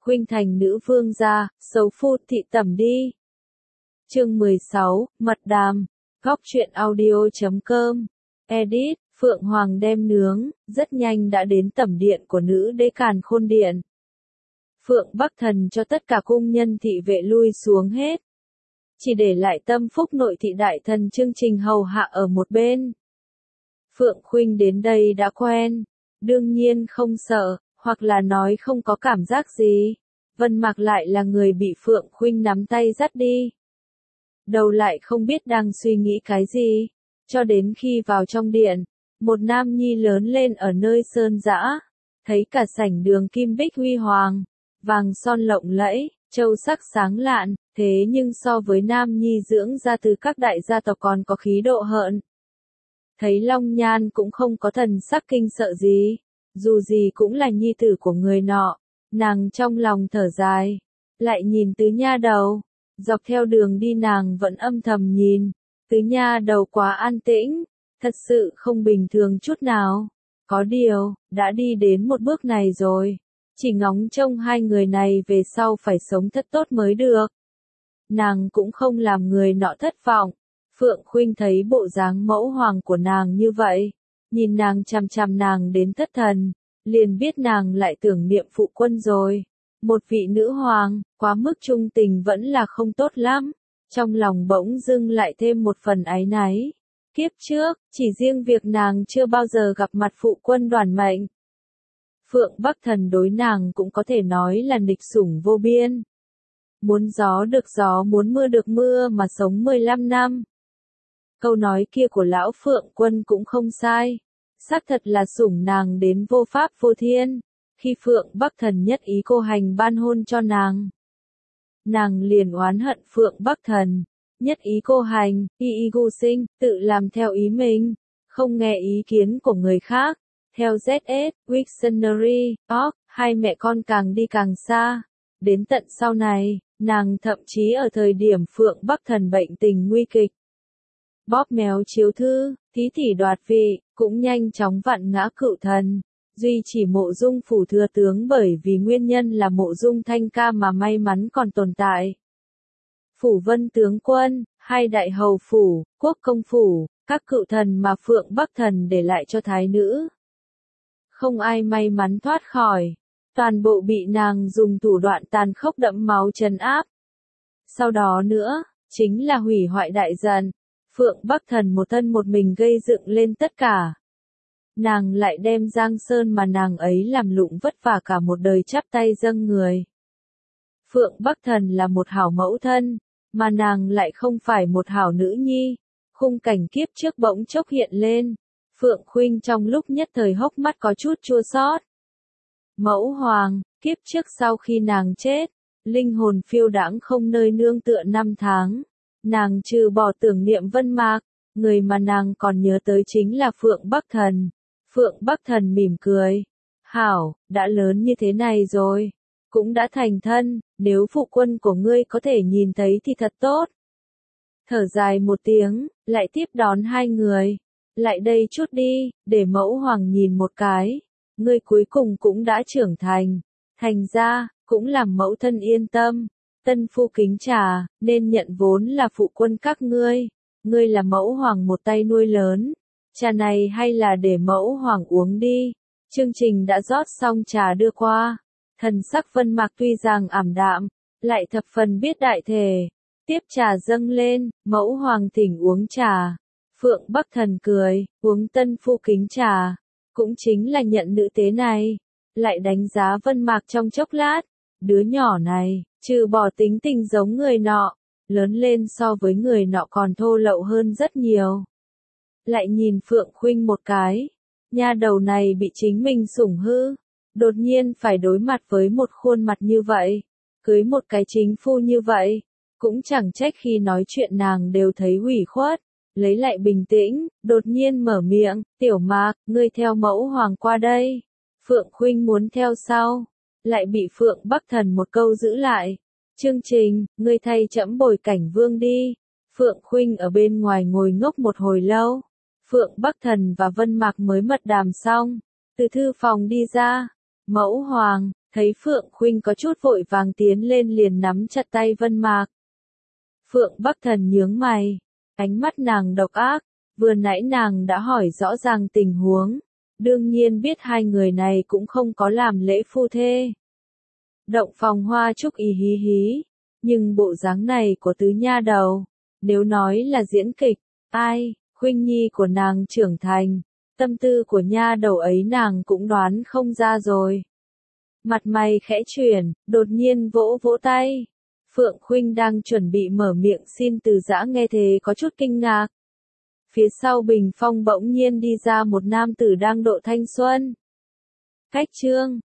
Khuynh thành nữ vương gia, xấu phu thị tẩm đi. Chương 16, mật đàm. Góc truyện audio.com. Edit, Phượng Hoàng đem nướng, rất nhanh đã đến tẩm điện của nữ đế Càn Khôn Điện. Phượng Bắc Thần cho tất cả cung nhân thị vệ lui xuống hết. Chỉ để lại Tâm Phúc nội thị đại thần chương trình hầu hạ ở một bên. Phượng Khuynh đến đây đã quen, đương nhiên không sợ, hoặc là nói không có cảm giác gì. Vân Mạc lại là người bị Phượng Khuynh nắm tay dắt đi. Đầu lại không biết đang suy nghĩ cái gì, cho đến khi vào trong điện, một nam nhi lớn lên ở nơi sơn dã, thấy cả sảnh đường kim bích huy hoàng, vàng son lộng lẫy, châu sắc sáng lạn, thế nhưng so với nam nhi dưỡng ra từ các đại gia tộc còn có khí độ hơn. Thấy Long Nhan cũng không có thần sắc kinh sợ gì, dù gì cũng là nhi tử của người nọ, nàng trong lòng thở dài, lại nhìn Tứ Nha Đầu, dọc theo đường đi nàng vẫn âm thầm nhìn, Tứ Nha Đầu quá an tĩnh, thật sự không bình thường chút nào, có điều, đã đi đến một bước này rồi, chỉ ngóng trông hai người này về sau phải sống thật tốt mới được. Nàng cũng không làm người nọ thất vọng. Phượng Khuynh thấy bộ dáng mẫu hoàng của nàng như vậy, nhìn nàng chằm chằm nàng đến thất thần, liền biết nàng lại tưởng niệm phụ quân rồi. Một vị nữ hoàng, quá mức trung tình vẫn là không tốt lắm, trong lòng bỗng dưng lại thêm một phần áy náy. Kiếp trước, chỉ riêng việc nàng chưa bao giờ gặp mặt phụ quân Đoàn Mệnh. Phượng Bắc Thần đối nàng cũng có thể nói là nịch sủng vô biên. Muốn gió được gió, muốn mưa được mưa mà sống 15 năm. Câu nói kia của lão Phượng Quân cũng không sai, xác thật là sủng nàng đến vô pháp vô thiên, khi Phượng Bắc Thần nhất ý cô hành ban hôn cho nàng. Nàng liền oán hận Phượng Bắc Thần, nhất ý cô hành, y gu sinh, tự làm theo ý mình, không nghe ý kiến của người khác, theo ZS, Wiktionary, hai mẹ con càng đi càng xa, đến tận sau này, nàng thậm chí ở thời điểm Phượng Bắc Thần bệnh tình nguy kịch. Bóp méo chiếu thư, thí thỉ đoạt vị, cũng nhanh chóng vặn ngã cựu thần, duy chỉ Mộ Dung phủ thừa tướng bởi vì nguyên nhân là Mộ Dung Thanh Ca mà may mắn còn tồn tại. Phủ Vân tướng quân, hai đại hầu phủ, quốc công phủ, các cựu thần mà Phượng Bắc Thần để lại cho thái nữ. Không ai may mắn thoát khỏi, toàn bộ bị nàng dùng thủ đoạn tàn khốc đẫm máu trấn áp. Sau đó nữa, chính là hủy hoại đại dần. Phượng Bắc Thần một thân một mình gây dựng lên tất cả. Nàng lại đem Giang Sơn mà nàng ấy làm lụng vất vả cả một đời chắp tay dâng người. Phượng Bắc Thần là một hảo mẫu thân, mà nàng lại không phải một hảo nữ nhi. Khung cảnh kiếp trước bỗng chốc hiện lên. Phượng Khuynh trong lúc nhất thời hốc mắt có chút chua xót. Mẫu hoàng, kiếp trước sau khi nàng chết, linh hồn phiêu đãng không nơi nương tựa 5 tháng. Nàng trừ bỏ tưởng niệm Vân Mạc, người mà nàng còn nhớ tới chính là Phượng Bắc Thần. Phượng Bắc Thần mỉm cười. Hảo, đã lớn như thế này rồi. Cũng đã thành thân, nếu phụ quân của ngươi có thể nhìn thấy thì thật tốt. Thở dài một tiếng, lại tiếp đón hai người. Lại đây chút đi, để mẫu hoàng nhìn một cái. Ngươi cuối cùng cũng đã trưởng thành. Thành ra, cũng làm mẫu thân yên tâm. Tân phu kính trà, nên nhận vốn là phụ quân các ngươi. Ngươi là mẫu hoàng một tay nuôi lớn. Trà này hay là để mẫu hoàng uống đi. Chương trình đã rót xong trà đưa qua. Thần sắc Vân Mạc tuy rằng ảm đạm, lại thập phần biết đại thể. Tiếp trà dâng lên, mẫu hoàng thỉnh uống trà. Phượng Bắc Thần cười, uống tân phu kính trà. Cũng chính là nhận nữ tế này. Lại đánh giá Vân Mạc trong chốc lát. Đứa nhỏ này, trừ bỏ tính tình giống người nọ, lớn lên so với người nọ còn thô lậu hơn rất nhiều. Lại nhìn Phượng Khuynh một cái, nha đầu này bị chính mình sủng hư, đột nhiên phải đối mặt với một khuôn mặt như vậy, cưới một cái chính phu như vậy, cũng chẳng trách khi nói chuyện nàng đều thấy ủy khuất, lấy lại bình tĩnh, đột nhiên mở miệng, "Tiểu Mạc, ngươi theo mẫu hoàng qua đây." Phượng Khuynh muốn theo sau, lại bị Phượng Bắc Thần một câu giữ lại. "Chương trình, ngươi thay trẫm bồi cảnh vương đi." Phượng Khuynh ở bên ngoài ngồi ngốc một hồi lâu. Phượng Bắc Thần và Vân Mạc mới mật đàm xong, từ thư phòng đi ra. "Mẫu hoàng, Thấy Phượng Khuynh có chút vội vàng tiến lên liền nắm chặt tay Vân Mạc. Phượng Bắc Thần nhướng mày, ánh mắt nàng độc ác, vừa nãy nàng đã hỏi rõ ràng tình huống, đương nhiên biết hai người này cũng không có làm lễ phu thê. Động Phòng Hoa Trúc ý hí hí, nhưng bộ dáng này của tứ nha đầu, nếu nói là diễn kịch, ai, Khuynh nhi của nàng trưởng thành, tâm tư của nha đầu ấy nàng cũng đoán không ra rồi. Mặt mày khẽ chuyển, đột nhiên vỗ vỗ tay. Phượng Khuynh đang chuẩn bị mở miệng xin từ giã nghe thế có chút kinh ngạc. Phía sau bình phong bỗng nhiên đi ra một nam tử đang độ thanh xuân. Khách Trương,